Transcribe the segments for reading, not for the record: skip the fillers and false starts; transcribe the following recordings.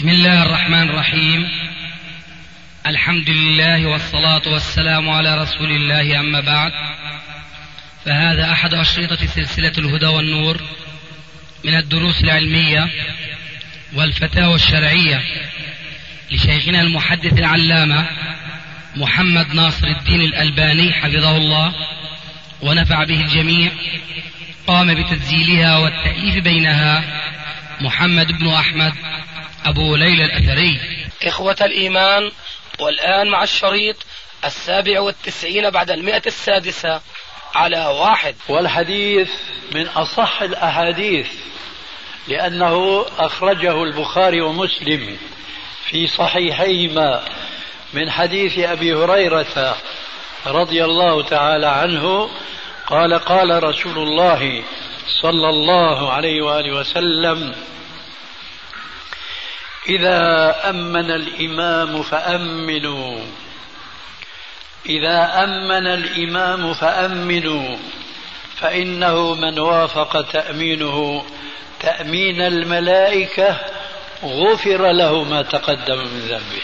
بسم الله الرحمن الرحيم. الحمد لله والصلاة والسلام على رسول الله، أما بعد، فهذا أحد أشرطة سلسلة الهدى والنور من الدروس العلمية والفتاوى الشرعية لشيخنا المحدث العلامة محمد ناصر الدين الألباني حفظه الله ونفع به الجميع. قام بتسجيلها والتأليف بينها محمد بن أحمد أبو ليلى الأثري. إخوة الإيمان، والآن مع الشريط 97 بعد 106 على 1. والحديث من أصح الأحاديث، لأنه أخرجه البخاري ومسلم في صحيحيهما من حديث أبي هريرة رضي الله تعالى عنه قال: قال رسول الله صلى الله عليه وآله وسلم: إذا أمن الإمام فأمنوا، إذا أمن الإمام فأمنوا، فإنه من وافق تأمينه تأمين الملائكة غفر له ما تقدم من ذنبه،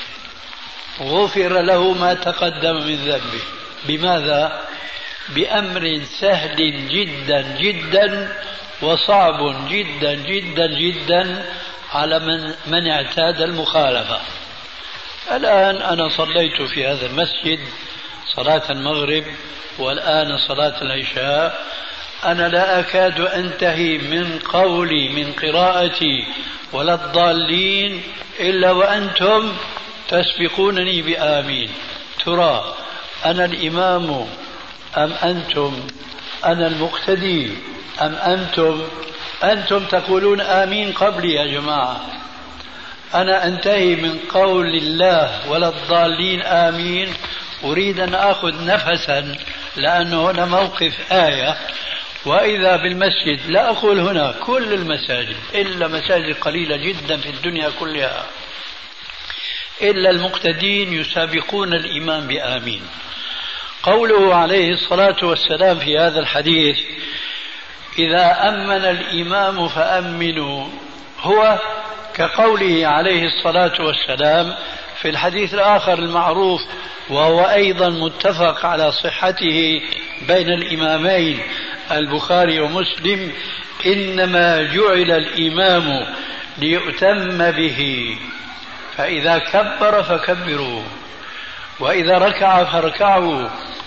غفر له ما تقدم من ذنبه. بماذا؟ بأمر سهل جدا جدا وصعب جدا جدا جدا على من اعتاد المخالفة. الآن أنا صليت في هذا المسجد صلاة المغرب والآن صلاة العشاء، أنا لا أكاد أنتهي من قولي من قراءتي ولا الضالين إلا وأنتم تسبقونني بآمين. ترى أنا الإمام أم أنتم؟ أنا المقتدي أم أنتم؟ أنتم تقولون آمين قبلي يا جماعة. أنا أنتهي من قول الله ولا الضالين آمين، أريد أن أخذ نفسا، لأنه هنا موقف آية. وإذا بالمسجد، لا أقول هنا كل المساجد إلا مساجد قليلة جدا في الدنيا كلها، إلا المقتدين يسابقون الإمام بآمين. قوله عليه الصلاة والسلام في هذا الحديث: إذا أمن الإمام فأمنوا، هو كقوله عليه الصلاة والسلام في الحديث الآخر المعروف، وهو أيضا متفق على صحته بين الإمامين البخاري ومسلم: إنما جعل الإمام ليؤتم به، فإذا كبر فكبروا، وإذا ركع فاركعوا،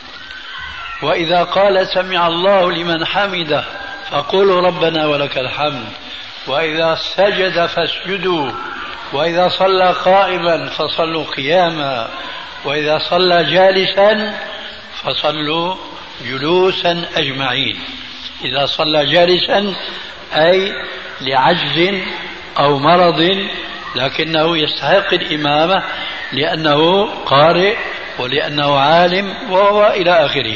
وإذا قال سمع الله لمن حمده فقولوا ربنا ولك الحمد، وإذا سجد فاسجدوا، وإذا صلى قائما فصلوا قياما، وإذا صلى جالسا فصلوا جلوسا أجمعين. إذا صلى جالسا أي لعجز أو مرض، لكنه يستحق الإمامة لأنه قارئ ولأنه عالم وهو إلى آخره.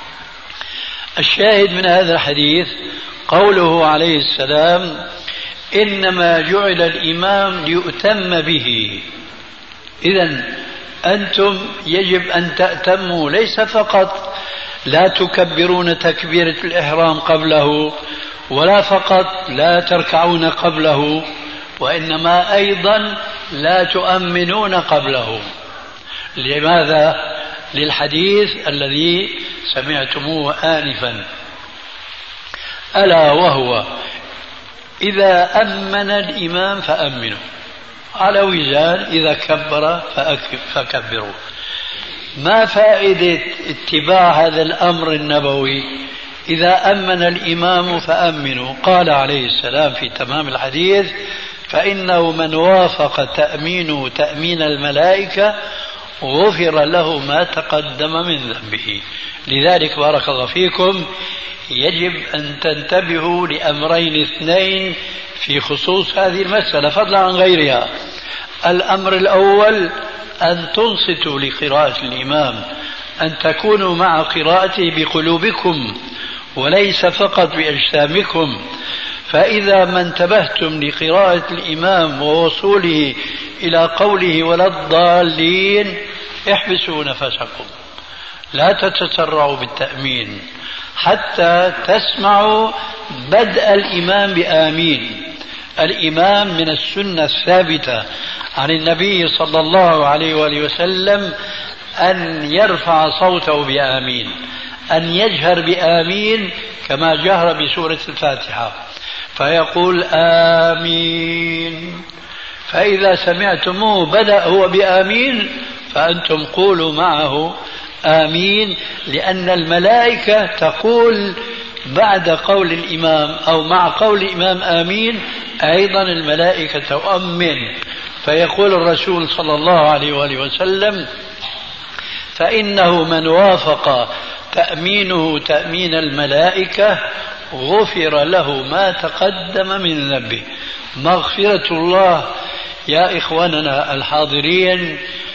الشاهد من هذا الحديث قوله عليه السلام: إنما جعل الإمام ليؤتم به. إذن أنتم يجب أن تأتموا، ليس فقط لا تكبرون تكبيرة الإحرام قبله، ولا فقط لا تركعون قبله، وإنما أيضا لا تؤمنون قبله. لماذا؟ للحديث الذي سمعتموه آنفا، ألا وهو: إذا أمن الإمام فأمنوا، على وزان إذا كبر فكبروا. ما فائدة اتباع هذا الأمر النبوي؟ إذا أمن الإمام فأمنوا. قال عليه السلام في تمام الحديث: فإنه من وافق تأمينه تأمين الملائكة غفر له ما تقدم من ذنبه. لذلك بارك الله فيكم، يجب أن تنتبهوا لأمرين اثنين في خصوص هذه المسألة فضلا عن غيرها. الأمر الأول أن تنصتوا لقراءة الإمام، أن تكونوا مع قراءته بقلوبكم وليس فقط بأجسامكم. فإذا ما انتبهتم لقراءة الإمام ووصوله إلى قوله ولا الضالين، احبسوا نفسكم، لا تتسرعوا بالتأمين حتى تسمعوا بدء الإمام بآمين. الإمام من السنة الثابتة عن النبي صلى الله عليه وآله وسلم أن يرفع صوته بآمين، أن يجهر بآمين كما جهر بسورة الفاتحة، فيقول آمين. فإذا سمعتموه بدأ هو بآمين فأنتم قولوا معه آمين، لأن الملائكة تقول بعد قول الإمام أو مع قول الإمام آمين، أيضا الملائكة تؤمن. فيقول الرسول صلى الله عليه وآله وسلم: فإنه من وافق تأمينه تأمين الملائكة غفر له ما تقدم من ذنبه. مغفرة الله يا إخواننا الحاضرين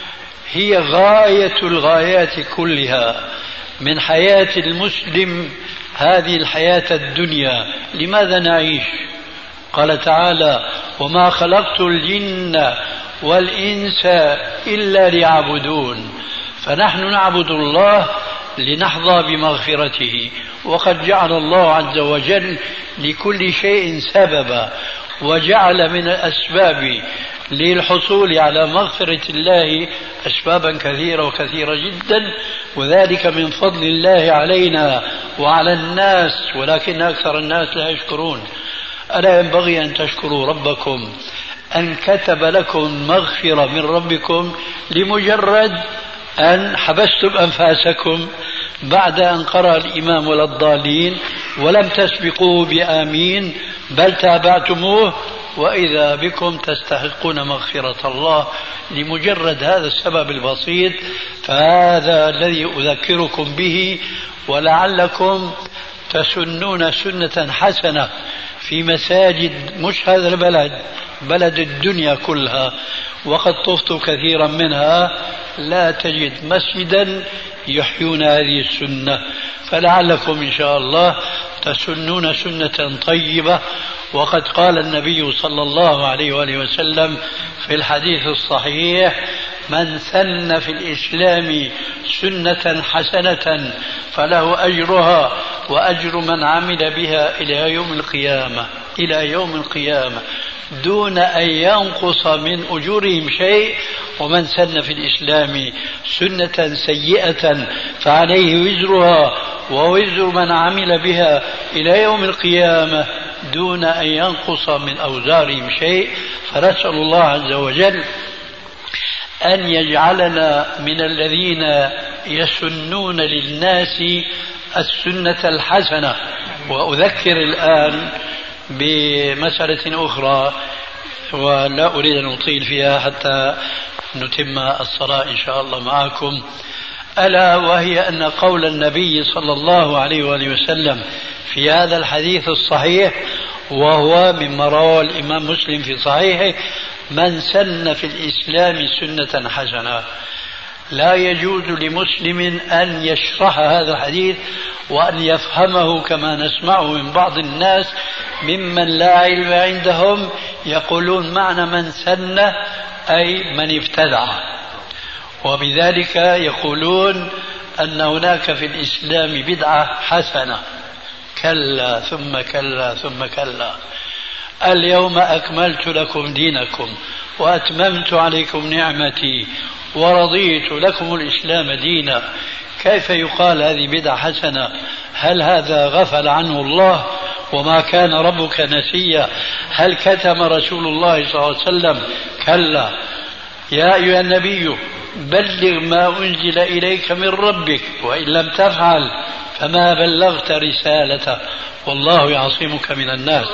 هي غاية الغايات كلها من حياة المسلم، هذه الحياة الدنيا. لماذا نعيش؟ قال تعالى: وما خلقت الجن والإنس إلا ليعبدون. فنحن نعبد الله لنحظى بمغفرته، وقد جعل الله عز وجل لكل شيء سببا، وجعل من الأسباب للحصول على مغفرة الله أسبابا كثيرة وكثيرة جدا، وذلك من فضل الله علينا وعلى الناس، ولكن أكثر الناس لا يشكرون. ألا ينبغي أن تشكروا ربكم أن كتب لكم مغفرة من ربكم لمجرد أن حبستم أنفاسكم بعد أن قرأ الإمام ولا الضالين ولم تسبقوه بآمين، بل تابعتموه، وإذا بكم تستحقون مغفرة الله لمجرد هذا السبب البسيط. فهذا الذي أذكركم به، ولعلكم تسنون سنة حسنة في مساجد مش هذا البلد، بلد الدنيا كلها، وقد طفت كثيرا منها لا تجد مسجدا يحيون هذه السنة، فلعلكم إن شاء الله تسنون سنة طيبة. وقد قال النبي صلى الله عليه وآله وسلم في الحديث الصحيح: من سن في الإسلام سنة حسنة فله أجرها وأجر من عمل بها إلى يوم القيامة، إلى يوم القيامة، دون أن ينقص من أجورهم شيء. ومن سن في الإسلام سنة سيئة فعليه وزرها ووزر من عمل بها إلى يوم القيامة دون أن ينقص من أوزارهم شيء. فنسأل الله عز وجل أن يجعلنا من الذين يسنون للناس السنة الحسنة. وأذكر الآن بمسألة أخرى ولا أريد أن أطيل فيها حتى نتم الصلاة إن شاء الله معكم، ألا وهي أن قول النبي صلى الله عليه وآله وسلم في هذا الحديث الصحيح، وهو مما رواه الإمام مسلم في صحيحه: من سن في الإسلام سنة حسنة. لا يجوز لمسلم أن يشرح هذا الحديث وأن يفهمه كما نسمعه من بعض الناس ممن لا علم عندهم، يقولون معنى من سن أي من ابتدع، وبذلك يقولون أن هناك في الإسلام بدعة حسنة. كلا ثم كلا ثم كلا. اليوم أكملت لكم دينكم وأتممت عليكم نعمتي ورضيت لكم الإسلام دينا. كيف يقال هذه بدعة حسنة؟ هل هذا غفل عنه الله وما كان ربك نسيا؟ هل كتم رسول الله صلى الله عليه وسلم؟ كلا. يا أيها النبي بلغ ما أنزل إليك من ربك وإن لم تفعل فما بلغت رسالته والله يعصمك من الناس.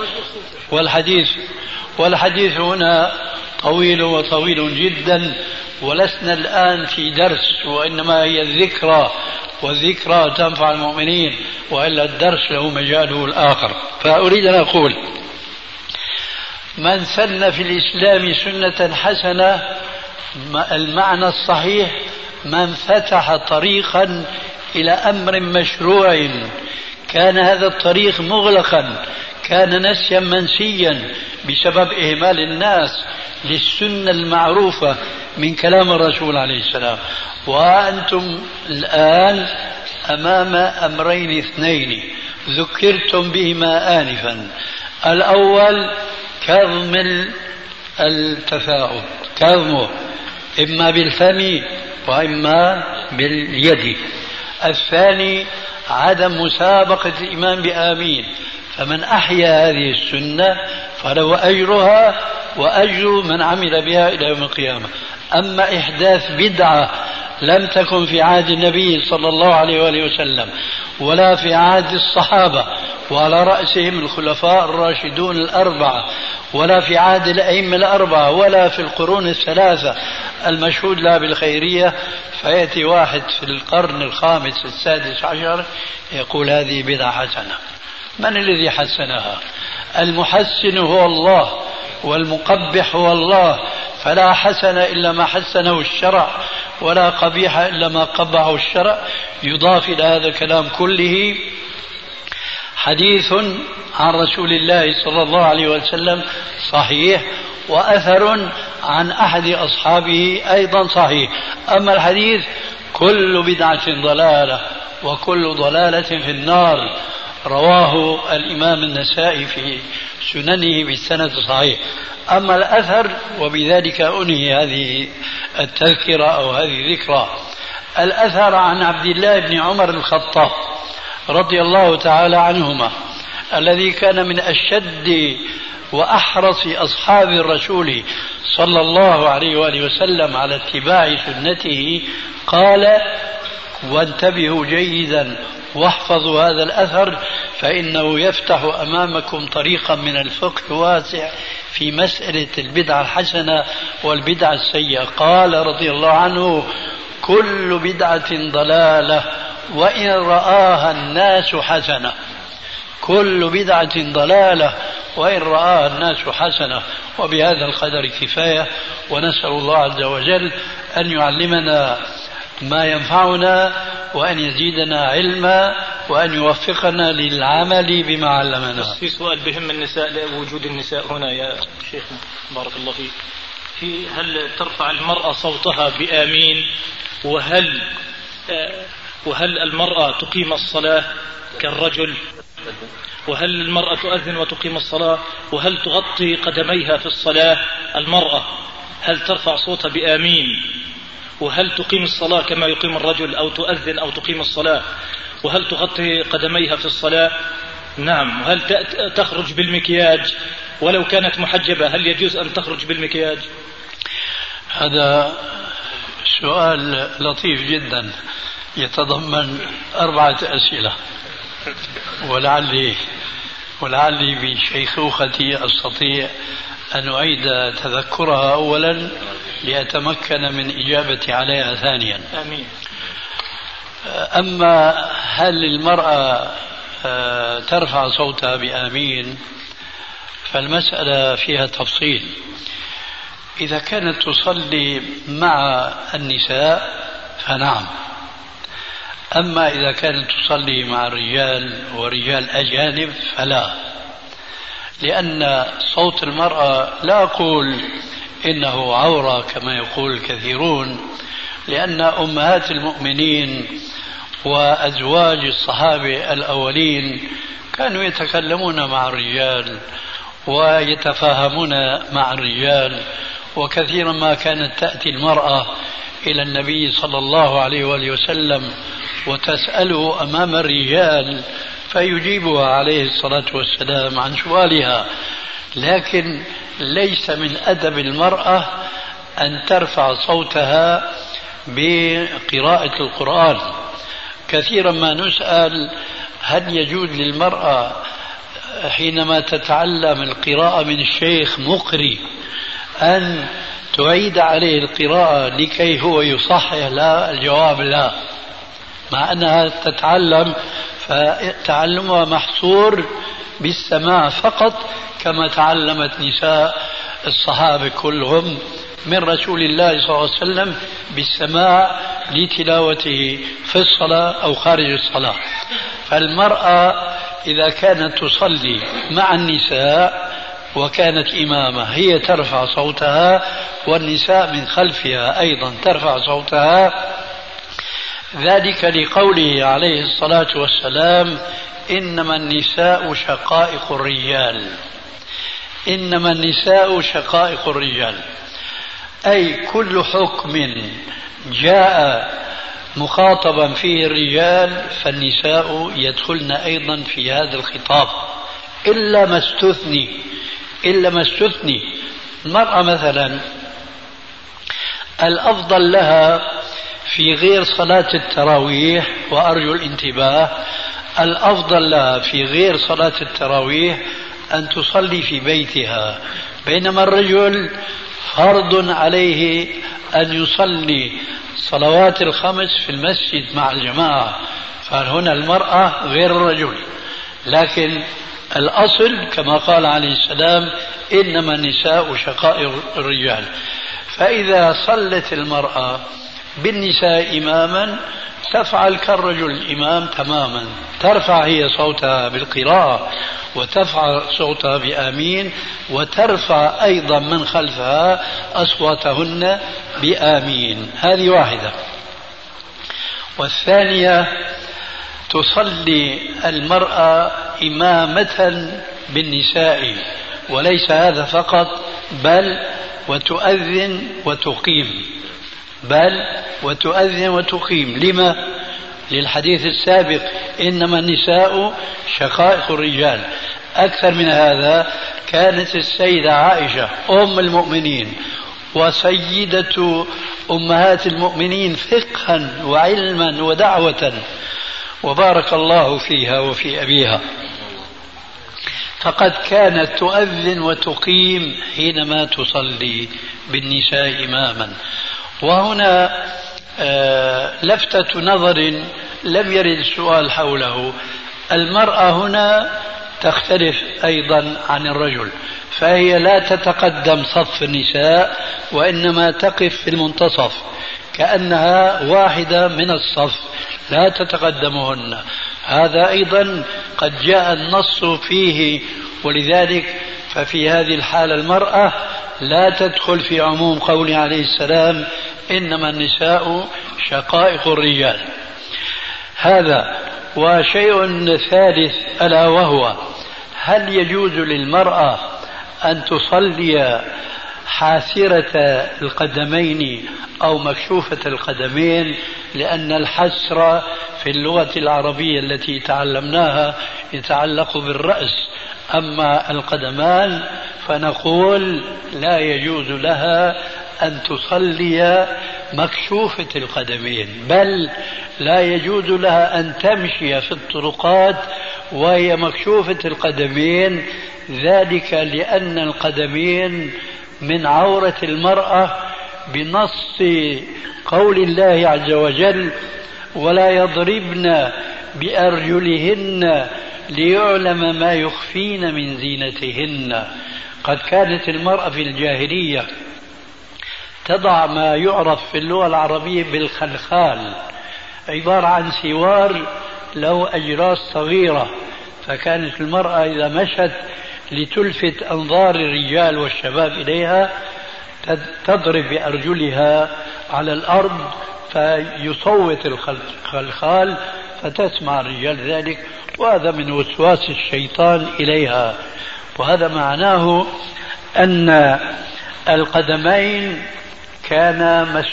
والحديث هنا طويل وطويل جدا، ولسنا الآن في درس، وإنما هي الذكرى، والذكرى تنفع المؤمنين، وإلا الدرس له مجاله الآخر. فأريد أن أقول: من سن في الإسلام سنة حسنة، المعنى الصحيح من فتح طريقا إلى أمر مشروع كان هذا الطريق مغلقا، كان نسيا منسيا بسبب إهمال الناس للسنة المعروفة من كلام الرسول عليه السلام. وأنتم الآن أمام أمرين اثنين ذكرتم بهما آنفا: الأول كظم التفاؤل، كظمه إما بالفم وإما باليد. الثاني عدم مسابقة الإمام بآمين، فمن أحيا هذه السنة فله أجرها وأجر من عمل بها إلى يوم القيامة. أما إحداث بدعة لم تكن في عهد النبي صلى الله عليه وآله وسلم ولا في عهد الصحابة وعلى رأسهم الخلفاء الراشدون الأربعة ولا في عهد الأئمة الأربعة ولا في القرون الثلاثة المشهود لها بالخيرية، فيأتي واحد في القرن الخامس السادس عشر يقول هذه بدعة حسنة. من الذي حسنها؟ المحسن هو الله والمقبح هو الله، فلا حسن إلا ما حسنه الشرع ولا قبيح إلا ما قبحه الشرع. يضاف إلى هذا الكلام كله حديث عن رسول الله صلى الله عليه وسلم صحيح، وأثر عن أحد أصحابه أيضا صحيح. أما الحديث كل بدعة ضلالة وكل ضلالة في النار، رواه الإمام النسائي في سننه بالسند الصحيح. أما الأثر، وبذلك أنهي هذه التذكرة أو هذه الذكرى، الأثر عن عبد الله بن عمر الخطاب رضي الله تعالى عنهما، الذي كان من أشد وأحرص أصحاب الرسول صلى الله عليه وآله وسلم على اتباع سنته، قال: وانتبهوا جيدا واحفظوا هذا الأثر فإنه يفتح أمامكم طريقا من الفقه الواسع في مسألة البدعة الحسنة والبدعة السيئة. قال رضي الله عنه: كل بدعة ضلالة وإن رآها الناس حسنة. كل بدعة ضلالة وإن رآها الناس حسنة. وبهذا القدر كفاية، ونسأل الله عز وجل أن يعلمنا ما ينفعنا وأن يزيدنا علما وأن يوفقنا للعمل بما علمنا. في سؤال بهم النساء، وجود النساء هنا يا شيخ بارك الله فيك، هل ترفع المرأة صوتها بآمين؟ وهل المرأة تقيم الصلاة كالرجل؟ وهل المرأة تؤذن وتقيم الصلاة؟ وهل تغطي قدميها في الصلاة المرأة؟ هل ترفع صوتها بآمين؟ وهل تقيم الصلاة كما يقيم الرجل أو تؤذن أو تقيم الصلاة؟ وهل تغطي قدميها في الصلاة؟ نعم. وهل تخرج بالمكياج ولو كانت محجبة؟ هل يجوز أن تخرج بالمكياج؟ هذا سؤال لطيف جدا يتضمن 4 أسئلة، ولعلي بشيخوختي أستطيع أن أعيد تذكرها أولا لأتمكن من إجابة عليها ثانيا. آمين. أما هل المرأة ترفع صوتها بآمين، فالمسألة فيها تفصيل. إذا كانت تصلي مع النساء فنعم، أما إذا كانت تصلي مع الرجال ورجال أجانب فلا، لأن صوت المرأة لا أقول إنه عورة كما يقول الكثيرون، لأن أمهات المؤمنين وأزواج الصحابة الأولين كانوا يتكلمون مع الرجال ويتفاهمون مع الرجال، وكثيرا ما كانت تأتي المرأة إلى النبي صلى الله عليه وآله وسلم وتسأله أمام الرجال فيجيبها عليه الصلاة والسلام عن سؤالها. لكن ليس من أدب المرأة أن ترفع صوتها بقراءة القرآن. كثيرا ما نسأل هل يجوز للمرأة حينما تتعلم القراءة من الشيخ مقري أن تعيد عليه القراءة لكي هو يصحح؟ لا، الجواب لا، مع أنها تتعلم فتعلمها محصور بالسماع فقط، كما تعلمت نساء الصحابة كلهم من رسول الله صلى الله عليه وسلم بالسماع لتلاوته في الصلاة أو خارج الصلاة. فالمرأة إذا كانت تصلي مع النساء وكانت إمامة هي ترفع صوتها، والنساء من خلفها أيضا ترفع صوتها، ذلك لقوله عليه الصلاة والسلام: إنما النساء شقائق الرجال. إنما النساء شقائق الرجال. أي كل حكم جاء مخاطبا فيه الرجال فالنساء يدخلن أيضا في هذا الخطاب إلا ما استثني. المرأة مثلا الأفضل لها في غير صلاة التراويح، وأرجو الانتباه، الأفضل لها في غير صلاة التراويح أن تصلي في بيتها، بينما الرجل فرض عليه أن يصلي صلوات الخمس في المسجد مع الجماعة، فهنا المرأة غير الرجل. لكن الأصل كما قال عليه السلام إنما النساء شقائق الرجال. فإذا صلت المرأة بالنساء إماما تفعل كالرجل الإمام تماما، ترفع هي صوتها بالقراءة وترفع صوتها بآمين، وترفع أيضا من خلفها أصواتهن بآمين. هذه واحدة. والثانية تصلي المرأة إمامة بالنساء، وليس هذا فقط، بل وتؤذن وتقيم. لما؟ للحديث السابق إنما النساء شقائق الرجال. أكثر من هذا، كانت السيدة عائشة أم المؤمنين وسيدة أمهات المؤمنين فقها وعلما ودعوة، وبارك الله فيها وفي أبيها، فقد كانت تؤذن وتقيم حينما تصلي بالنساء إماما. وهنا لفتة نظر لم يرد السؤال حوله. المرأة هنا تختلف أيضا عن الرجل، فهي لا تتقدم صف النساء وإنما تقف في المنتصف كأنها واحدة من الصف، لا تتقدمهن. هذا أيضا قد جاء النص فيه، ولذلك ففي هذه الحالة المرأة لا تدخل في عموم قوله عليه السلام إنما النساء شقائق الرجال. هذا. وشيء ثالث ألا وهو: هل يجوز للمرأة أن تصلي حاسرة القدمين أو مكشوفة القدمين؟ لأن الحسر في اللغة العربية التي تعلمناها يتعلق بالرأس، أما القدمان فنقول لا يجوز لها أن تصلي مكشوفة القدمين، بل لا يجوز لها أن تمشي في الطرقات وهي مكشوفة القدمين، ذلك لأن القدمين من عورة المرأة بنص قول الله عز وجل: ولا يضربن بأرجلهن ليعلم ما يخفين من زينتهن. قد كانت المرأة في الجاهلية تضع ما يعرف في اللغة العربية بالخلخال، عبارة عن سوار له أجراس صغيرة، فكانت المرأة إذا مشت لتلفت أنظار الرجال والشباب إليها تضرب بأرجلها على الأرض فيصوت الخلخال فتسمع الرجال ذلك، وهذا من وسواس الشيطان إليها. وهذا معناه أن القدمين كانا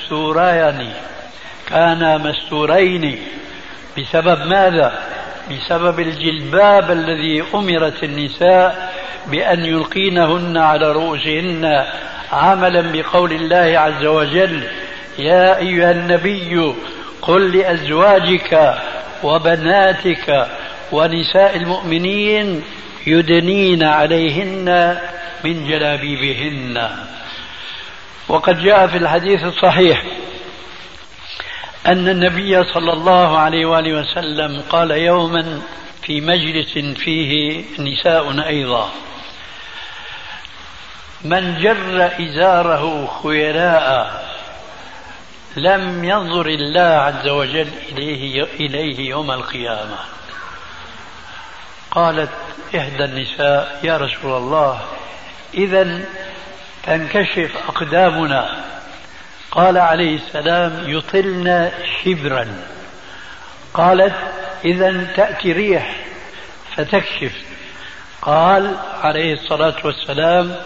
مستورين بسبب ماذا؟ بسبب الجلباب الذي أمرت النساء بأن يلقينهن على رؤوسهن، عملا بقول الله عز وجل: يا أيها النبي قل لأزواجك وبناتك ونساء المؤمنين يدنين عليهن من جلابيبهن. وقد جاء في الحديث الصحيح أن النبي صلى الله عليه وآله وسلم قال يوما في مجلس فيه نساء أيضا: من جر إزاره خيلاء لم ينظر الله عز وجل إليه يوم القيامة. قالت إحدى النساء: يا رسول الله، إذن تنكشف أقدامنا. قال عليه السلام: يطلن شبرا. قالت: إذن تأتي ريح فتكشف. قال عليه الصلاة والسلام: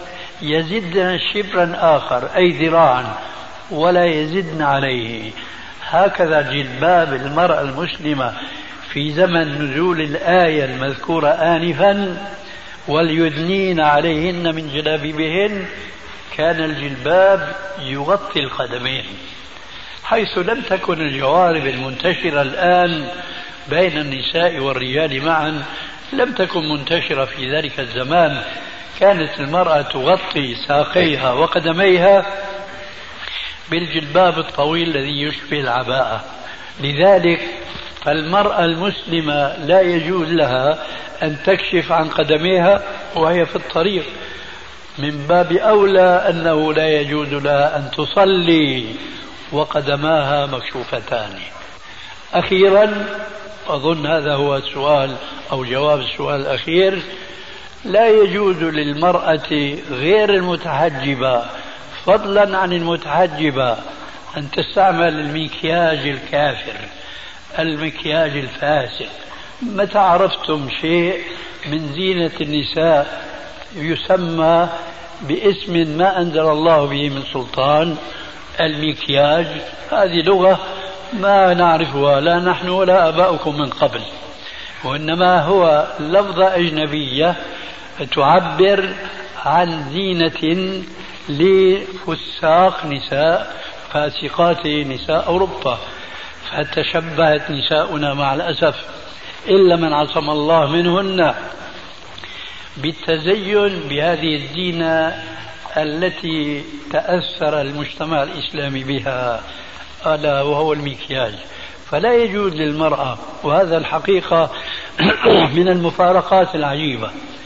يزدن شبرا آخر أي ذراعا ولا يزدن عليه. هكذا جلباب المرأة المسلمة في زمن نزول الآية المذكورة آنفا وليدنين عليهن من جلابيبهن، كان الجلباب يغطي القدمين، حيث لم تكن الجوارب المنتشرة الآن بين النساء والرجال معا لم تكن منتشرة في ذلك الزمان. كانت المرأة تغطي ساقيها وقدميها بالجلباب الطويل الذي يشبه العباءة. لذلك فالمرأة المسلمة لا يجوز لها أن تكشف عن قدميها وهي في الطريق، من باب أولى أنه لا يجوز لها أن تصلي وقدماها مكشوفتان. أخيرا أظن هذا هو السؤال أو جواب السؤال الأخير، لا يجوز للمرأة غير المتحجبة فضلا عن المتحجبة أن تستعمل المكياج الكافر، المكياج الفاسد. متى عرفتم شيء من زينة النساء يسمى باسم ما أنزل الله به من سلطان؟ المكياج هذه لغة ما نعرفها لا نحن ولا آباؤكم من قبل، وإنما هو لفظة أجنبية تعبر عن زينة لفساق نساء فاسقات نساء أوروبا. فتشبهت نساؤنا مع الأسف إلا من عصم الله منهن بالتزين بهذه الزينة التي تأثر المجتمع الإسلامي بها، ألا وهو المكياج. فلا يجوز للمرأة، وهذا الحقيقة من المفارقات العجيبة،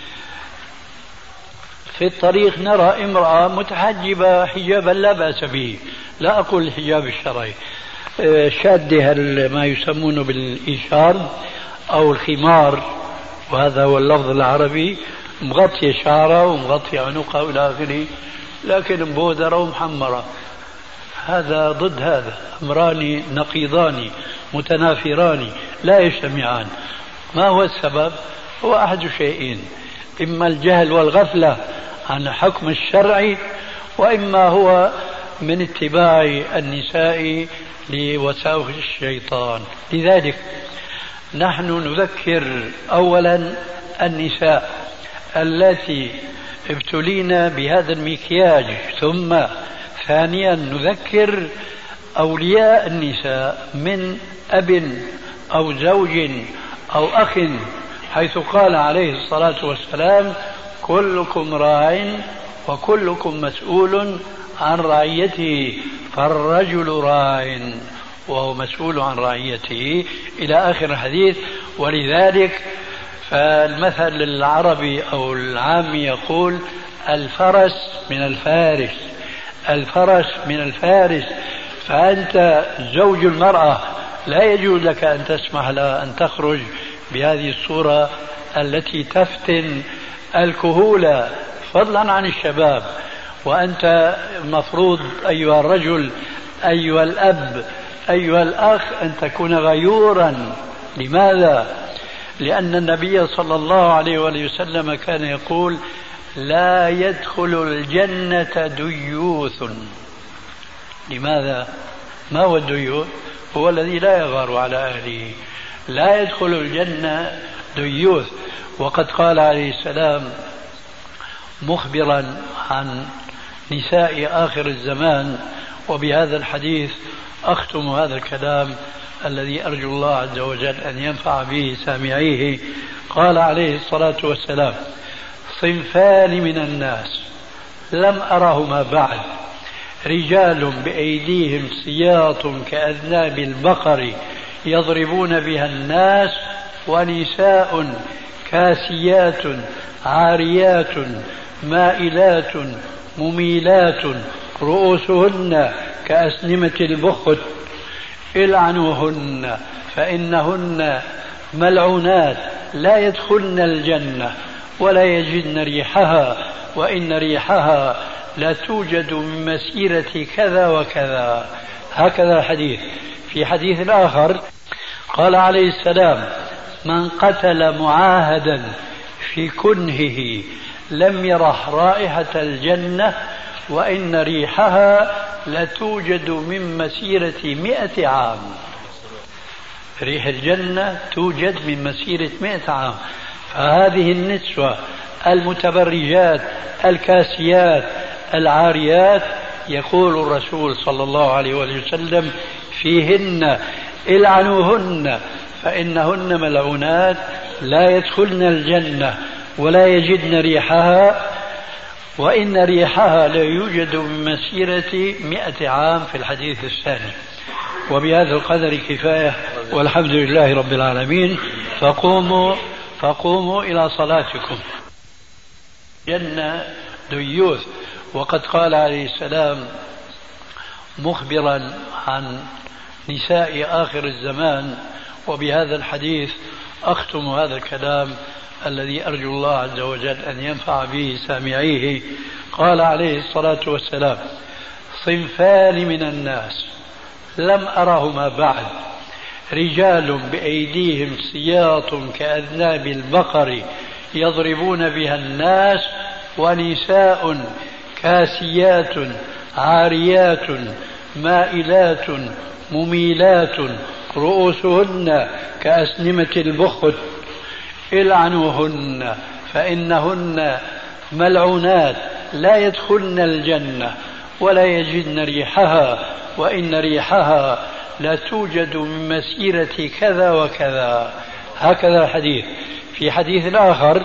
في الطريق نرى امرأة متحجبة حجابا لا بأس به، لا أقول الحجاب الشرعي، شادها ما يسمونه بالإشار أو الخمار، وهذا هو اللفظ العربي، مغطية شعرها ومغطية عنقها إلى آخره، لكن مبودرة ومحمرة. هذا ضد هذا، أمران نقيضان متنافران لا يجتمعان. ما هو السبب؟ هو أحد شيئين، إما الجهل والغفلة عن حكم الشرع، وإما هو من اتباع النساء لوساوس الشيطان. لذلك نحن نذكر أولا النساء التي ابتلينا بهذا المكياج، ثم ثانيا نذكر أولياء النساء من أب أو زوج أو أخ، حيث قال عليه الصلاة والسلام: كلكم راع وكلكم مسؤول عن رعيته، فالرجل راع وهو مسؤول عن رعيته، إلى آخر الحديث. ولذلك فالمثل العربي أو العامي يقول: الفرس من الفارس، الفرس من الفارس. فأنت زوج المرأة لا يجوز لك أن تسمح لها أن تخرج بهذه الصورة التي تفتن الكهولة فضلا عن الشباب. وأنت المفروض أيها الرجل، أيها الأب، أيها الأخ، أن تكون غيورا. لماذا؟ لأن النبي صلى الله عليه وسلم كان يقول: لا يدخل الجنة ديوث. لماذا؟ ما هو الديوث؟ هو الذي لا يغار على أهله. لا يدخل الجنة ديوث. وقد قال عليه السلام مخبرا عن نساء آخر الزمان، وبهذا الحديث أختم هذا الكلام الذي أرجو الله عز وجل أن ينفع به سامعيه. قال عليه الصلاة والسلام: صنفان من الناس لم أرهما بعد، رجال بأيديهم سياط كأذناب البقر يضربون بها الناس، ونساء كاسيات عاريات مائلات مميلات رؤوسهن كأسنمة البخت، العنوهن فإنهن ملعونات لا يدخلن الجنة ولا يجدن ريحها، وإن ريحها لا توجد من مسيرة كذا وكذا. هكذا الحديث. في حديث آخر قال عليه السلام: من قتل معاهدا في كنهه لم يرح رائحة الجنة وإن ريحها لتوجد من مسيرة 100 عام. ريح الجنة توجد من مسيرة 100 عام. فهذه النسوة المتبرجات الكاسيات العاريات يقول الرسول صلى الله عليه وسلم فيهن العنوهن فإنهن ملعونات لا يدخلن الجنة ولا يجدن ريحها وإن ريحها لا يوجد من مسيرة 100 عام في الحديث الثاني. وبهذا القدر كفاية والحمد لله رب العالمين. فقوموا إلى صلاتكم. جنة ديوث. وقد قال عليه السلام مخبرا عن نساء آخر الزمان، وبهذا الحديث أختم هذا الكلام الذي أرجو الله عز وجل أن ينفع به سامعيه. قال عليه الصلاة والسلام صنفان من الناس لم أرهما بعد، رجال بأيديهم سياط كأذناب البقر يضربون بها الناس، ونساء كاسيات عاريات مائلات مميلات رؤوسهن كأسنمة البخت العنوهن فإنهن ملعونات لا يدخلن الجنة ولا يجدن ريحها وإن ريحها لا توجد من مسيرة كذا وكذا. هكذا الحديث. في حديث آخر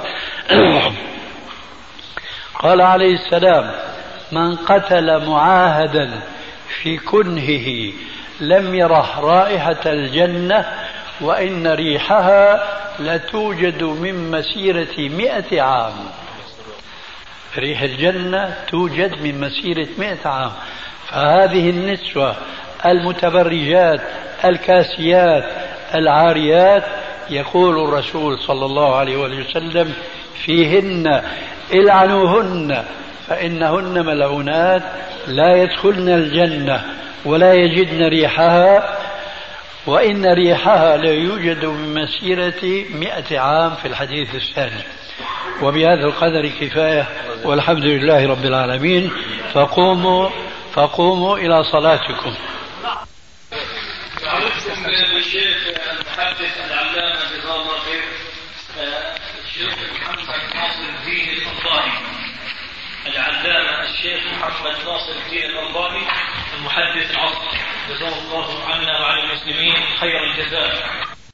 قال عليه السلام من قتل معاهدا في كنهه لم يرح رائحة الجنة وإن ريحها لتوجد من مسيرة 100 عام. ريح الجنة توجد من مسيرة 100 عام. فهذه النسوة المتبرجات الكاسيات العاريات يقول الرسول صلى الله عليه وسلم فيهن العنوهن فإنهن ملعونات لا يدخلن الجنة ولا يجدن ريحها وإن ريحها لا يوجد من مسيرة 100 عام في الحديث الثاني. وبهذا القدر كفاية والحمد لله رب العالمين. فقوموا إلى صلاتكم. الشيخ المحدث العلامة جزاه الله خير الشيخ محمد ناصر الدين الألباني، العلامة الشيخ محمد ناصر الدين الألباني المحدث العصر، جزاه الله عنا وعن المسلمين خير الجزاء.